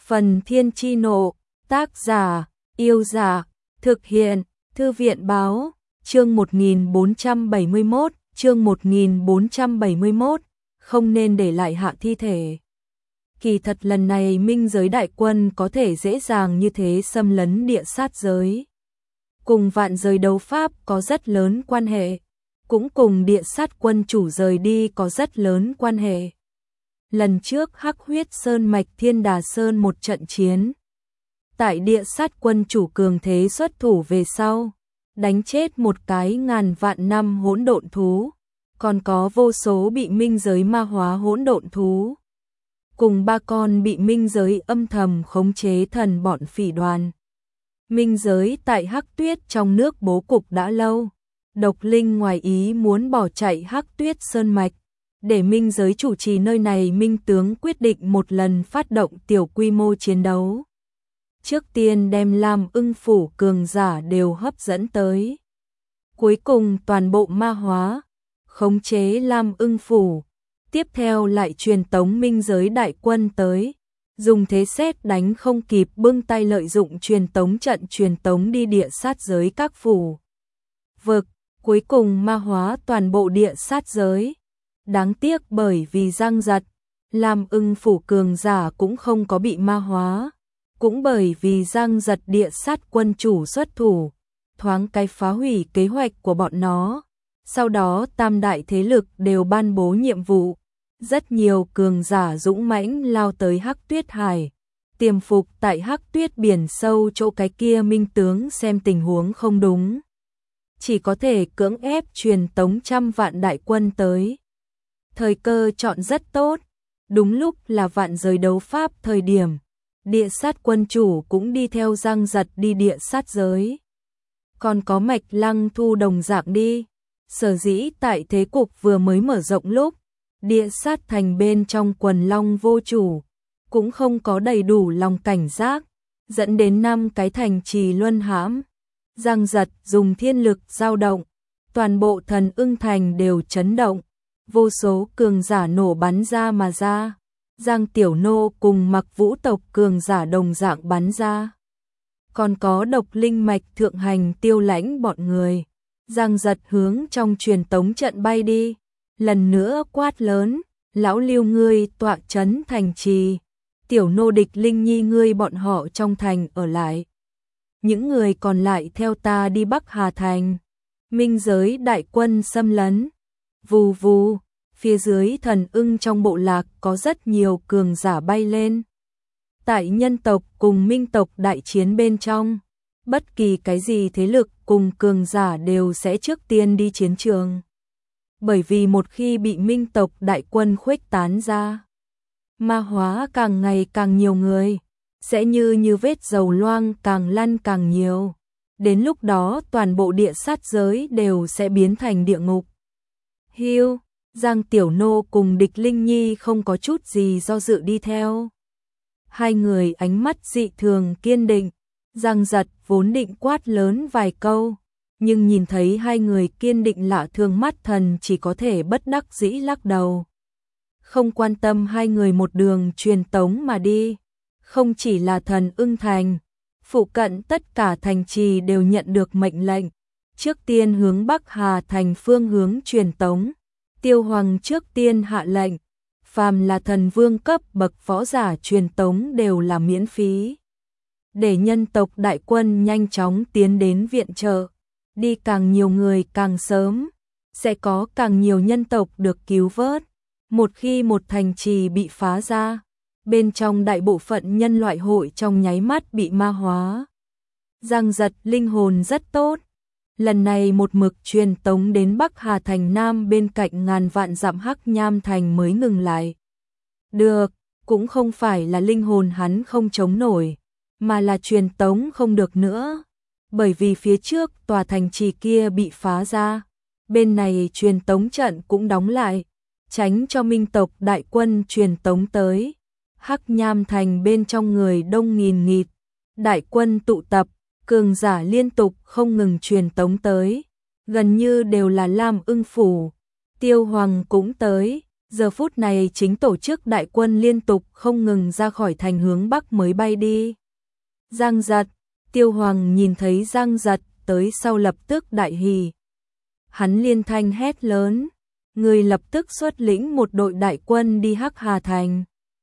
Phần Thiên Chi Nộ, tác giả, Yêu Dạ, thực hiện, Thư viện Báo, chương 1471, không nên để lại hạ thi thể. Kỳ thật lần này minh giới đại quân có thể dễ dàng như thế xâm lấn địa sát giới. Cùng vạn giới đấu pháp có rất lớn quan hệ, cũng cùng địa sát quân chủ rời đi có rất lớn quan hệ. Lần trước Hắc Huyết Sơn mạch Thiên Đà Sơn một trận chiến. Tại địa sát quân chủ cường thế xuất thủ về sau, đánh chết một cái ngàn vạn năm hỗn độn thú, còn có vô số bị minh giới ma hóa hỗn độn thú. Cùng 3 con bị minh giới âm thầm khống chế thần bọn phỉ đoàn. Minh giới tại Hắc Tuyết trong nước bố cục đã lâu, Độc Linh ngoài ý muốn bỏ chạy Hắc Tuyết Sơn mạch, để minh giới chủ trì nơi này minh tướng quyết định một lần phát động tiểu quy mô chiến đấu. Trước tiên đem Lam Ưng phủ cường giả đều hấp dẫn tới. Cuối cùng toàn bộ ma hóa, khống chế Lam Ưng phủ, tiếp theo lại truyền tống minh giới đại quân tới. Dùng thế xét đánh không kịp bưng tay lợi dụng truyền tống trận truyền tống đi địa sát giới các phủ vực, cuối cùng ma hóa toàn bộ địa sát giới. Đáng tiếc bởi vì răng giật, Lam Ưng phủ cường giả cũng không có bị ma hóa, cũng bởi vì răng giật địa sát quân chủ xuất thủ, thoáng cái phá hủy kế hoạch của bọn nó. Sau đó tam đại thế lực đều ban bố nhiệm vụ. Rất nhiều cường giả dũng mãnh lao tới Hắc Tuyết Hải, tiềm phục tại Hắc Tuyết biển sâu chỗ cái kia minh tướng xem tình huống không đúng. Chỉ có thể cưỡng ép truyền tống trăm vạn đại quân tới. Thời cơ chọn rất tốt, đúng lúc là vạn giới đấu pháp thời điểm, địa sát quân chủ cũng đi theo răng giật đi địa sát giới. Còn có Mạch Lăng Thu đồng dạng đi, sở dĩ tại thế cục vừa mới mở rộng lúc, địa sát thành bên trong quần long vô chủ, cũng không có đầy đủ lòng cảnh giác, dẫn đến 5 cái thành trì luân hãm. Răng giật dùng thiên lực dao động, toàn bộ Thần Ưng thành đều chấn động, vô số cường giả nổ bắn ra mà ra. Giang Tiểu Nô cùng Mặc Vũ tộc cường giả đồng dạng bắn ra. Còn có Độc Linh mạch thượng hành Tiêu Lãnh bọn người. Giang giật hướng trong truyền tống trận bay đi, lần nữa quát lớn, lão Lưu ngươi tọa trấn thành trì, Tiểu Nô Địch Linh Nhi ngươi bọn họ trong thành ở lại. Những người còn lại theo ta đi Bắc Hà thành. Minh giới đại quân xâm lấn. Vù vù, phía dưới Thần Ưng trong bộ lạc có rất nhiều cường giả bay lên. Tại nhân tộc cùng minh tộc đại chiến bên trong, bất kỳ cái gì thế lực cùng cường giả đều sẽ trước tiên đi chiến trường. Bởi vì một khi bị minh tộc đại quân khuếch tán ra, ma hóa càng ngày càng nhiều người, sẽ như vết dầu loang càng lăn càng nhiều. Đến lúc đó toàn bộ địa sát giới đều sẽ biến thành địa ngục. Hiu, Giang Tiểu Nô cùng Địch Linh Nhi không có chút gì do dự đi theo. Hai người ánh mắt dị thường kiên định, Giang giật vốn định quát lớn vài câu, nhưng nhìn thấy hai người kiên định lạ thường mắt thần chỉ có thể bất đắc dĩ lắc đầu. Không quan tâm hai người một đường truyền tống mà đi, không chỉ là Thần Ưng thành, phụ cận tất cả thành trì đều nhận được mệnh lệnh, trước tiên hướng Bắc Hà thành phương hướng truyền tống. Tiêu Hoàng trước tiên hạ lệnh, phàm là thần vương cấp bậc võ giả truyền tống đều là miễn phí. Để nhân tộc đại quân nhanh chóng tiến đến viện trợ, đi càng nhiều người càng sớm, sẽ có càng nhiều nhân tộc được cứu vớt. Một khi một thành trì bị phá ra, bên trong đại bộ phận nhân loại hội trong nháy mắt bị ma hóa. Giang giật linh hồn rất tốt. Lần này một mực truyền tống đến Bắc Hà thành Nam bên cạnh ngàn vạn dặm Hắc Nham thành mới ngừng lại. Được, cũng không phải là linh hồn hắn không chống nổi, mà là truyền tống không được nữa. Bởi vì phía trước tòa thành trì kia bị phá ra, bên này truyền tống trận cũng đóng lại, tránh cho minh tộc đại quân truyền tống tới. Hắc Nham thành bên trong người đông nghìn nghịt, đại quân tụ tập, cường giả liên tục không ngừng truyền tống tới, gần như đều là Lam Ưng phủ. Tiêu Hoàng cũng tới, Giờ phút này chính tổ chức đại quân liên tục không ngừng ra khỏi thành hướng bắc mới bay đi. Giang Giật, Tiêu Hoàng nhìn thấy Giang Giật tới sau lập tức đại hỉ. Hắn liên thanh hét lớn, người lập tức xuất lĩnh một đội đại quân đi Hắc Hà Thành.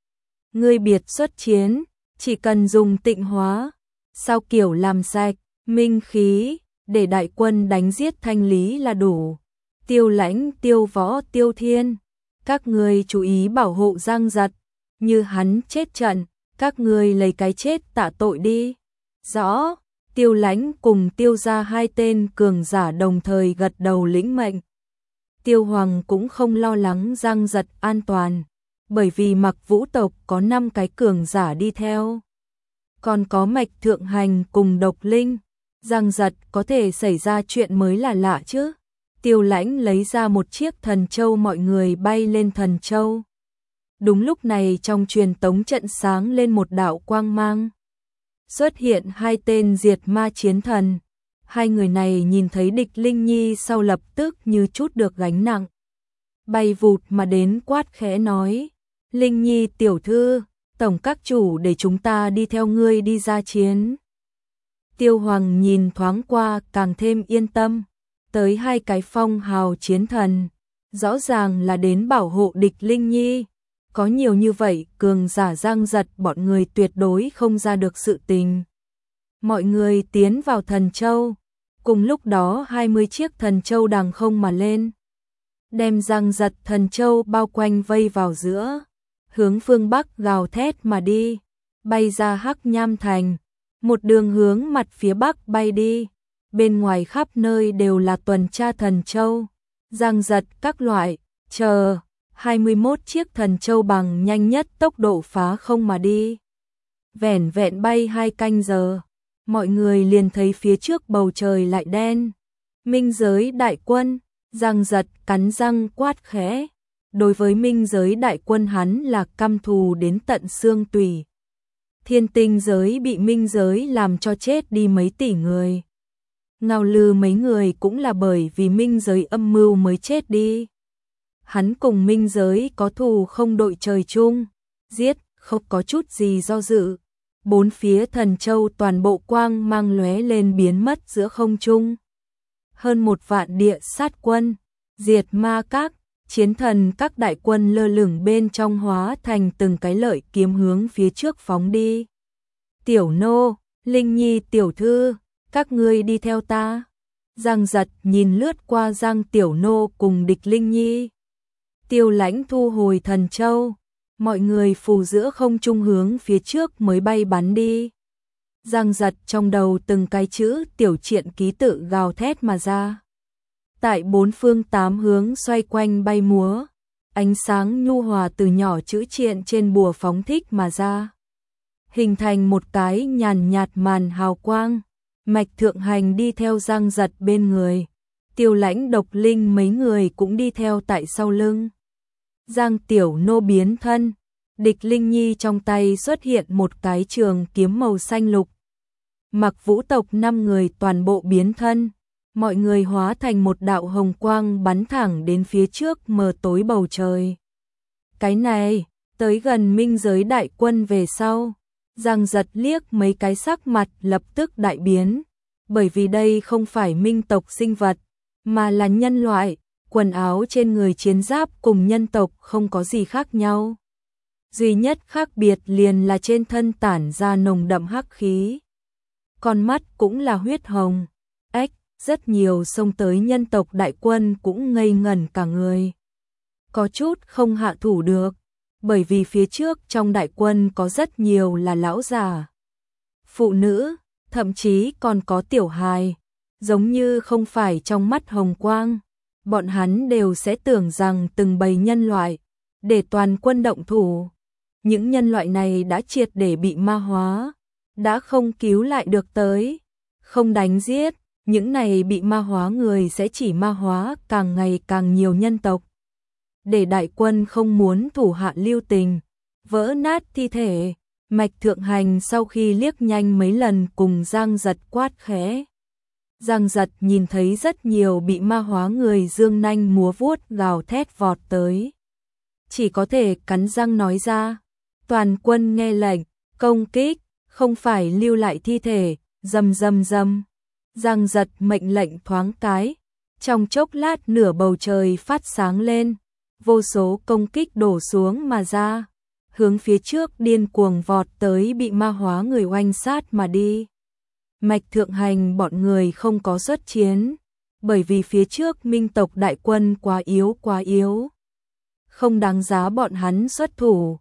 Ngươi biệt xuất chiến, chỉ cần dùng tịnh hóa, sao kiểu làm sạch, minh khí, để đại quân đánh giết thanh lý là đủ. Tiêu Lãnh, Tiêu Võ, Tiêu Thiên, các ngươi chú ý bảo hộ Giang Giật, như hắn chết trận, các ngươi lấy cái chết tạ tội đi. Rõ. Tiêu Lãnh cùng Tiêu gia hai tên cường giả đồng thời gật đầu lĩnh mệnh. Tiêu Hoàng cũng không lo lắng Giang Giật an toàn, bởi vì Mặc Vũ tộc có 5 cái cường giả đi theo. Còn có Mạch Thượng Hành cùng Độc Linh, Giang Giật có thể xảy ra chuyện mới là lạ chứ. Tiêu Lãnh lấy ra một chiếc thần châu, mọi người bay lên thần châu. Đúng lúc này trong truyền tống trận sáng lên một đạo quang mang. Xuất hiện 2 tên diệt ma chiến thần. 2 người này nhìn thấy Địch Linh Nhi sau lập tức như chút được gánh nặng. Bay vụt mà đến quát khẽ nói, Linh Nhi tiểu thư, tổng các chủ để chúng ta đi theo ngươi đi ra chiến. Tiêu Hoàng nhìn thoáng qua càng thêm yên tâm, tới 2 cái phong hào chiến thần, rõ ràng là đến bảo hộ Địch Linh Nhi. Có nhiều như vậy, cường giả Giang Giật bọn người tuyệt đối không ra được sự tình. Mọi người tiến vào thần châu, cùng lúc đó 20 chiếc thần châu đằng không mà lên. Đem Giang Giật thần châu bao quanh vây vào giữa, hướng phương Bắc gào thét mà đi, bay ra Hắc Nham Thành, một đường hướng mặt phía Bắc bay đi. Bên ngoài khắp nơi đều là tuần tra thần châu, Giang Giật các loại, chờ. 21 chiếc thần châu bằng nhanh nhất tốc độ phá không mà đi. Vẻn vẹn bay 2 canh giờ, mọi người liền thấy phía trước bầu trời lại đen. Minh giới đại quân, Giang Giật cắn răng quát khẽ. Đối với minh giới đại quân hắn là căm thù đến tận xương tủy. Thiên tinh giới bị minh giới làm cho chết đi mấy tỷ người. Ngao Lư mấy người cũng là bởi vì minh giới âm mưu mới chết đi. Hắn cùng minh giới có thù không đội trời chung, giết không có chút gì do dự. 4 phía thần châu toàn bộ quang mang lóe lên biến mất giữa không trung. Hơn 1 vạn địa sát quân, diệt ma các, chiến thần các đại quân lơ lửng bên trong hóa thành từng cái lợi kiếm hướng phía trước phóng đi. Tiểu nô, Linh Nhi tiểu thư, các ngươi đi theo ta. Giang Giật nhìn lướt qua Giang tiểu nô cùng Địch Linh Nhi. Tiêu Lãnh thu hồi thần châu, mọi người phù giữa không trung hướng phía trước mới bay bắn đi. Giang Giật trong đầu từng cái chữ tiểu triện ký tự gào thét mà ra. Tại 4 phương 8 hướng xoay quanh bay múa, ánh sáng nhu hòa từ nhỏ chữ triện trên bùa phóng thích mà ra. Hình thành một cái nhàn nhạt màn hào quang, Mạch Thượng Hành đi theo Giang Giật bên người. Tiêu Lãnh Độc Linh mấy người cũng đi theo tại sau lưng. Giang tiểu nô biến thân, Địch Linh Nhi trong tay xuất hiện một cái trường kiếm màu xanh lục. Mặc Vũ tộc 5 người toàn bộ biến thân, mọi người hóa thành một đạo hồng quang bắn thẳng đến phía trước mờ tối bầu trời. Cái này, tới gần minh giới đại quân về sau, Giang Giật liếc mấy cái sắc mặt lập tức đại biến, bởi vì đây không phải minh tộc sinh vật, mà là nhân loại, quần áo trên người chiến giáp cùng nhân tộc không có gì khác nhau. Duy nhất khác biệt liền là trên thân tản ra nồng đậm hắc khí. Con mắt cũng là huyết hồng. Ếch, rất nhiều xông tới nhân tộc đại quân cũng ngây ngẩn cả người. Có chút không hạ thủ được, bởi vì phía trước trong đại quân có rất nhiều là lão già, phụ nữ, thậm chí còn có tiểu hài, giống như không phải trong mắt hồng quang. Bọn hắn đều sẽ tưởng rằng từng bầy nhân loại, để toàn quân động thủ. Những nhân loại này đã triệt để bị ma hóa, đã không cứu lại được tới, không đánh giết, những này bị ma hóa người sẽ chỉ ma hóa càng ngày càng nhiều nhân tộc. Để đại quân không muốn thủ hạ lưu tình, vỡ nát thi thể, Mạch Thượng Hành sau khi liếc nhanh mấy lần cùng Giang Giật quát khẽ. Giang Giật nhìn thấy rất nhiều bị ma hóa người dương nanh múa vuốt gào thét vọt tới. chỉ có thể cắn răng nói ra. Toàn quân nghe lệnh, công kích, không phải lưu lại thi thể, rầm rầm rầm. Giang giật mệnh lệnh thoáng cái, trong chốc lát nửa bầu trời phát sáng lên, vô số công kích đổ xuống mà ra, hướng phía trước điên cuồng vọt tới bị ma hóa người oanh sát mà đi. Mạch Thượng Hành bọn người không có xuất chiến, bởi vì phía trước Minh tộc đại quân quá yếu. Không đáng giá bọn hắn xuất thủ.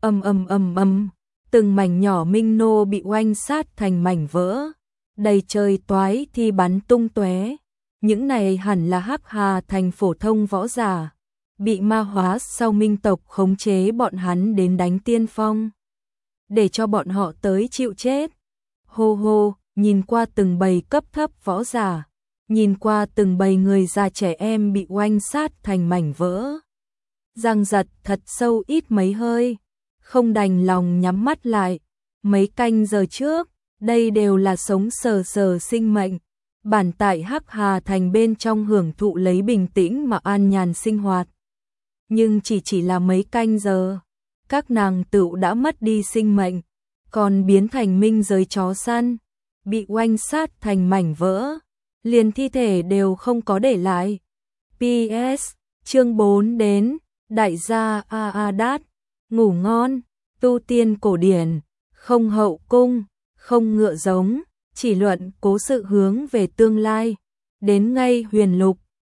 Từng mảnh nhỏ minh nô bị oanh sát thành mảnh vỡ, đầy trời toái thi bắn tung tóe. Những này hẳn là Hắc Hà thành phổ thông võ giả, bị ma hóa sau Minh tộc khống chế bọn hắn đến đánh tiên phong, để cho bọn họ tới chịu chết. Hô hô, nhìn qua từng bầy cấp thấp võ giả, nhìn qua từng bầy người già trẻ em bị oanh sát thành mảnh vỡ. Giang giật thật sâu ít mấy hơi, không đành lòng nhắm mắt lại. Mấy canh giờ trước, đây đều là sống sờ sờ sinh mệnh, bản tại Hắc Hà thành bên trong hưởng thụ lấy bình tĩnh mà an nhàn sinh hoạt. Nhưng chỉ là mấy canh giờ, các nàng tựu đã mất đi sinh mệnh, còn biến thành minh giới chó săn, bị oanh sát thành mảnh vỡ, liền thi thể đều không có để lại. PS, chương 4 đến, đại gia Đát, ngủ ngon, tu tiên cổ điển, không hậu cung, không ngựa giống, chỉ luận cố sự hướng về tương lai, đến ngay huyền lục,